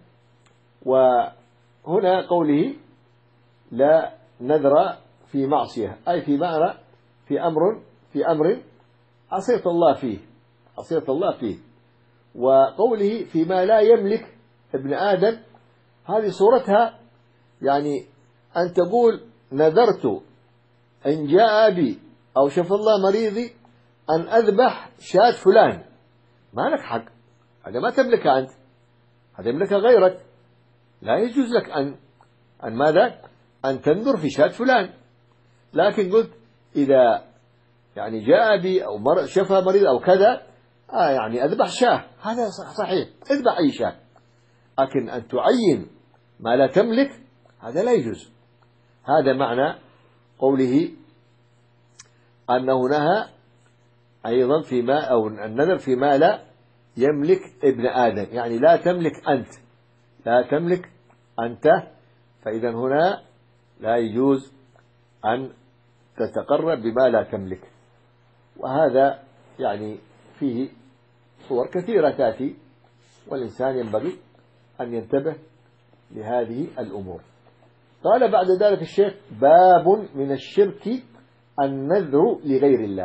وهنا قوله لا نذر في معصية أي في معنى في أمر في أمر عصيت الله فيه، عصيت الله فيه. وقوله فيما لا يملك ابن آدم هذه صورتها يعني أن تقول نذرت إن جاء بي أو شف الله مريضي أن أذبح شاة فلان، ما لك حق، هذا ما تملكه أنت، هذا يملكه غيرك. لا يجوز لك أن أن ماذا أن تنذر في شاة فلان. لكن قلت إذا يعني جاء بي أو مر شفى مريض أو كذا آه يعني أذبح شاة، هذا صحيح، اذبح أي شاة. لكن أن تعين ما لا تملك هذا لا يجوز. هذا معنى قوله أنه نهى أيضا فيما أو النذر فيما لا يملك ابن آدم، يعني لا تملك أنت، لا تملك أنت. فإذا هنا لا يجوز أن تتقرب بما لا تملك. وهذا يعني فيه صور كثيرة تأتي، والإنسان ينبغي أن ينتبه لهذه الأمور. قال بعد ذلك الشيخ باب من الشرك النذر لغير الله.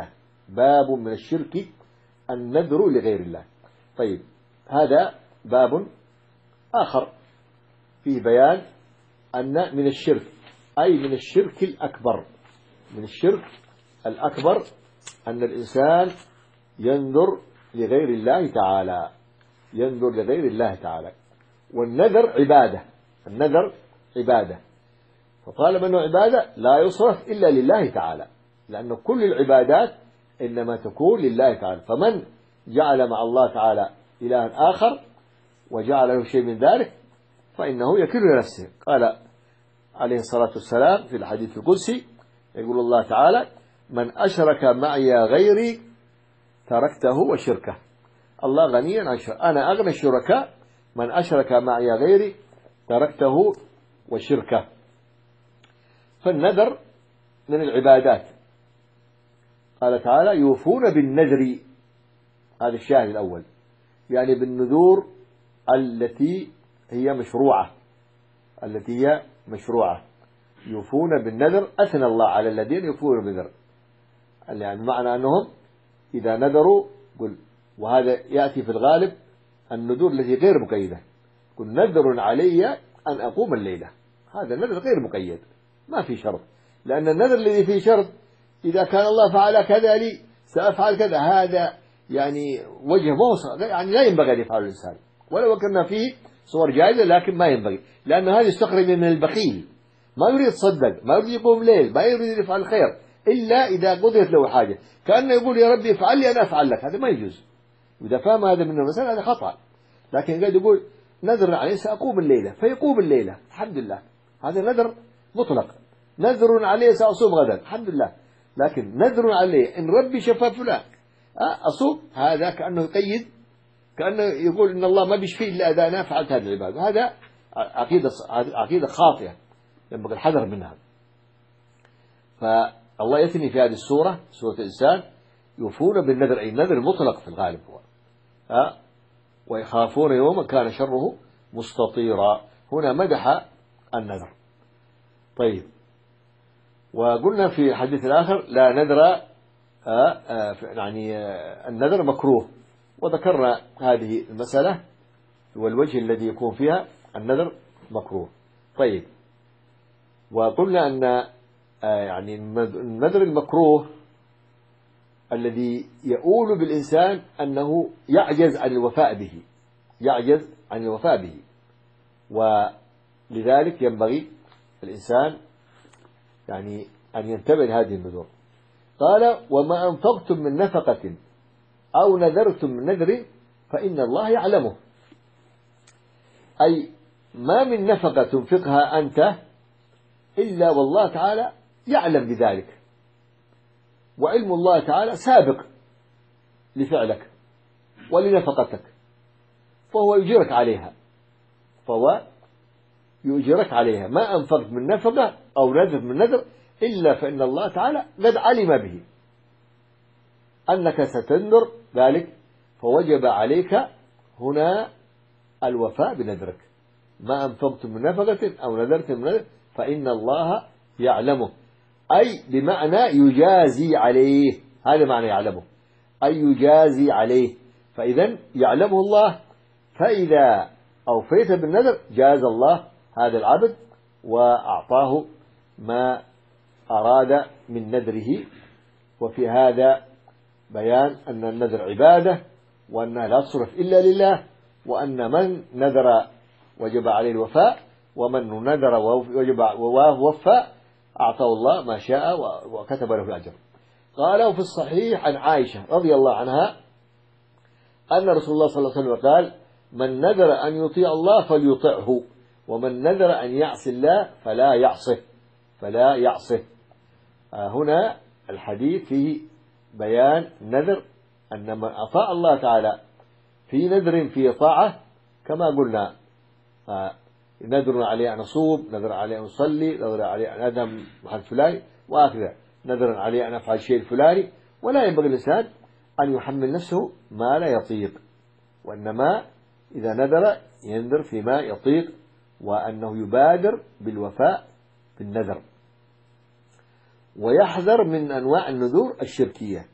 باب من الشرك النذر لغير الله. طيب، هذا باب آخر فيه بيان أن من الشرك، أي من الشرك الأكبر، من الشرك الأكبر أن الإنسان ينذر لغير الله تعالى، ينذر لغير الله تعالى. والنذر عبادة، النذر عبادة، فطالما أنه عبادة لا يصرف إلا لله تعالى، لأن كل العبادات إنما تكون لله تعالى. فمن جعل مع الله تعالى إلها آخر وجعل له شيء من ذلك فإنه يكل لنفسه. قال عليه الصلاة والسلام في الحديث القدسي، يقول الله تعالى: من أشرك معي غيري تركته وشركه. الله غني عن الشرك، أنا أغنى الشركاء، من أشرك معي غيري تركته وشركه. فالنذر من العبادات. قال تعالى: يوفون بالنذر، هذا الشاهد الأول، يعني بالنذور التي هي مشروعة، التي هي مشروعة. يوفون بالنذر، أثنى الله على الذين يوفون بالنذر، يعني بمعنى أنهم إذا نذروا، قل، وهذا يأتي في الغالب النذور التي غير مقيدة، قل نذر علي أن أقوم الليلة، هذا النذر غير مقيد، ما في شرط، لأن النذر الذي فيه شرط إذا كان الله فعل كذا لي سأفعل كذا، هذا يعني وجه موصى، يعني لا ينبغي أن يفعل الإنسان، ولو كنا فيه صور جائزة لكن ما ينبغي، لأن هذا يستخرج من البخيل، ما يريد يتصدق، ما يريد يقوم ليل، ما يريد يفعل خير إلا إذا قضيت له حاجة، كأنه يقول يا ربي افعل لي أنا أفعل لك، هذا ما يجوز. إذا فهم هذا من المسألة هذا خطأ. لكن قاعد يقول نذر عليه سأقوم الليلة، فيقوم الليلة، الحمد لله، هذا نذر مطلق. نذر عليه سأصوم غدا، الحمد لله. لكن نذر عليه إن ربي شفى فلان أصوم، هذا كأنه يقيد، كأنه يقول إن الله ما بيشفي إلا إذا أنا فعلت هذه العبادة، هذا عقيدة عقيدة خاطئة ينبغي الحذر منها. فالله يثني في هذه السورة، سورة الإنسان، يوفون بالنذر، أي النذر المطلق في الغالب هو ها، ويخافون يوما كان شره مستطيرا. هنا مدح النذر. طيب، وقلنا في الحديث الآخر لا نذر، يعني النذر مكروه، وذكرنا هذه المسألة والوجه الذي يكون فيها النذر مكروه. طيب، وقلنا أن يعني النذر المكروه الذي يؤول بالإنسان أنه يعجز عن الوفاء به، يعجز عن الوفاء به، ولذلك ينبغي الإنسان يعني أن ينتبه لهذه النذور. قال: وما أنفقتم من نفقة أو نذرتم من نذر فإن الله يعلمه، أي ما من نفقة تنفقها أنت إلا والله تعالى يعلم بذلك، وعلم الله تعالى سابق لفعلك ولنفقتك، فهو يجيرك عليها، فهو يؤجرك عليها. ما أنفقت من نفقة أو نذر من نذر إلا فإن الله تعالى قد علم به أنك ستنذر ذلك، فوجب عليك هنا الوفاء بنذرك. ما أنفقت من نفقة أو نذرت من نذر فإن الله يعلمه، أي بمعنى يجازي عليه، هذا معنى يعلمه، أي يجازي عليه. فإذا يعلمه الله، فإذا أوفيت بالنذر جاز الله هذا العبد وأعطاه ما أراد من نذره. وفي هذا بيان أن النذر عبادة، وأنها لا تصرف إلا لله، وأن من نذر وجب عليه الوفاء، ومن نذر وجب ووفى أعطاه الله ما شاء وكتب له الأجر. قال في الصحيح عن عائشة رضي الله عنها أن رسول الله صلى الله عليه وسلم قال: من نذر أن يطيع الله فليطعه، ومن نذر أن يعصي الله فلا يعصه فلا يعصه. آه هنا الحديث فيه بيان نذر، أن من أطاع الله تعالى في نذر في طاعة، كما قلنا آه نذر عليه أن أصوم، نذر عليه أن أصلي، نذر عليه أن أذهب محل فلاني، وآخر نذر عليه أن أفعل شيء الفلاني. ولا ينبغي الإنسان أن يحمل نفسه ما لا يطيق، وإنما إذا نذر ينذر فيما يطيق، وأنه يبادر بالوفاء بالنذر. ويحذر من أنواع النذور الشركية،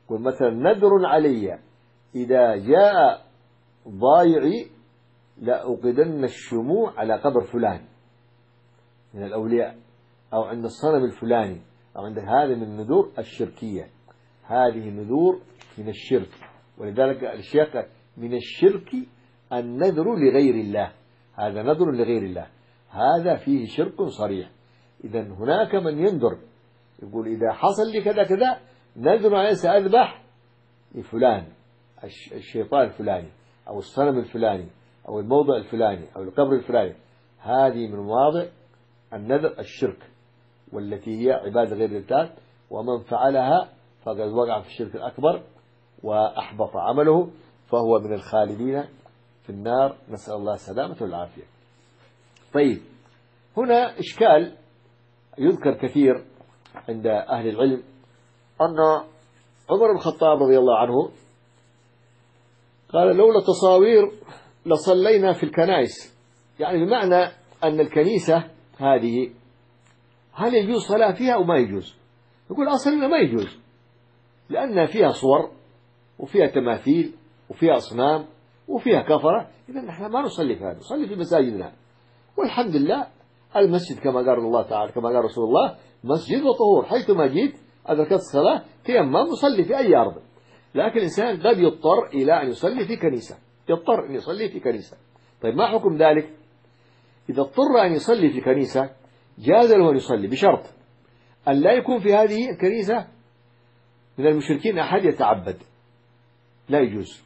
يقول مثلا نذر علي إذا جاء ضايعي لأوقدن الشموع على قبر فلان من الأولياء، أو عند الصنم الفلاني، أو عند هذه من النذور الشركية. هذه نذور من الشرك، ولذلك الشيخ من الشرك النذر لغير الله، هذا نذر لغير الله، هذا فيه شرك صريح. إذا هناك من ينذر يقول إذا حصل لي كذا كذا نذر عليه سأذبح لفلان الشيطان الفلاني أو الصنم الفلاني أو الموضع الفلاني أو القبر الفلاني. هذه من مواضع النذر الشرك، والتي هي عبادة غير الله، ومن فعلها فقد وقع في الشرك الأكبر وأحبط عمله، فهو من الخالدين في النار، نسأل الله السلامة والعافية. طيب، هنا إشكال يذكر كثير عند أهل العلم، أن عمر بن الخطاب رضي الله عنه قال لولا تصاوير لصلينا في الكنائس، يعني بمعنى أن الكنيسة هذه هل يجوز صلاة فيها أو ما يجوز؟ يقول أصلا ما يجوز، لأن فيها صور وفيها تماثيل وفيها أصنام وفيها كفرة، إذا نحن ما نصلي في هذا، نصلي في مساجدنا. والحمد لله المسجد كما قال الله تعالى، كما قال رسول الله مسجد وطهور، حيثما جيت أدركت الصلاة تيمم نصلي في أي أرض. لكن الإنسان قد يضطر إلى أن يصلي في كنيسة، يضطر أن يصلي في كنيسة. طيب ما حكم ذلك؟ إذا اضطر أن يصلي في كنيسة جاز له أن يصلي، بشرط أن لا يكون في هذه الكنيسة من المشركين أحد يتعبد، لا يجوز،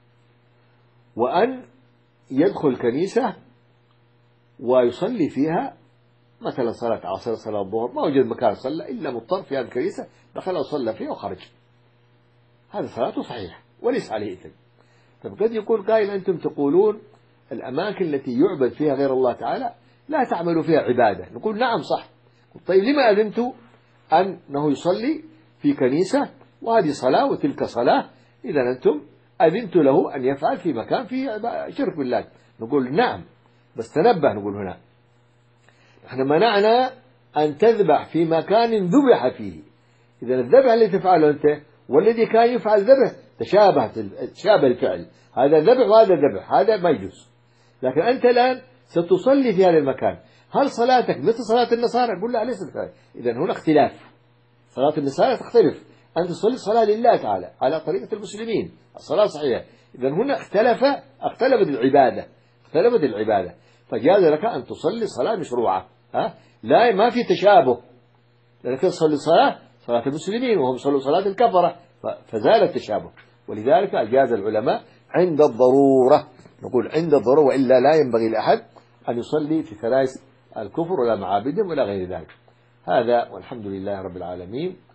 وأن يدخل الكنيسة ويصلي فيها مثلا صلاة عصر، صلاة الظهر، ما وجد مكان صلى إلا مضطر في هذه الكنيسة، دخل وصلى فيها وخرج، هذا صلاته صحيح وليس عليه إثم. طيب قد يقول قائل أنتم تقولون الأماكن التي يعبد فيها غير الله تعالى لا تعملوا فيها عبادة. نقول نعم صح. طيب لما أذنتوا أنه يصلي في كنيسة وهذه صلاة وتلك صلاة؟ إذا أنتم أذنتوا له أن يفعل في مكان فيه شرك بالله. نقول نعم، بس تنبه، نقول هنا نحن منعنا أن تذبح في مكان ذبح فيه. إذا الذبح الذي تفعله أنت والذي كان يفعل ذبح تشابه تشابه الفعل، هذا ذبح وهذا ذبح، هذا ما يجوز. لكن أنت الآن ستصلي في هذا المكان، هل صلاتك مثل صلاة النصارى؟ نقول لا ليست كذلك. إذا هنا اختلاف، صلاة النصارى تختلف، أنت تصلي صلاة لله تعالى على طريقة المسلمين، الصلاة صحيحة. إذا هنا اختلف اختلفت العبادة اختلفت العبادة فجاز لك أن تصلي صلاة مشروعة، ها لا ما في تشابه، لأنك تصلي صلاة صلاة المسلمين وهم صلوا صلاة الكفرة، فزال التشابه. ولذلك أجاز العلماء عند الضرورة، نقول عند الضرورة، وإلا لا ينبغي لأحد أن يصلي في كنائس الكفر ولا معابدهم ولا غير ذلك. هذا والحمد لله رب العالمين.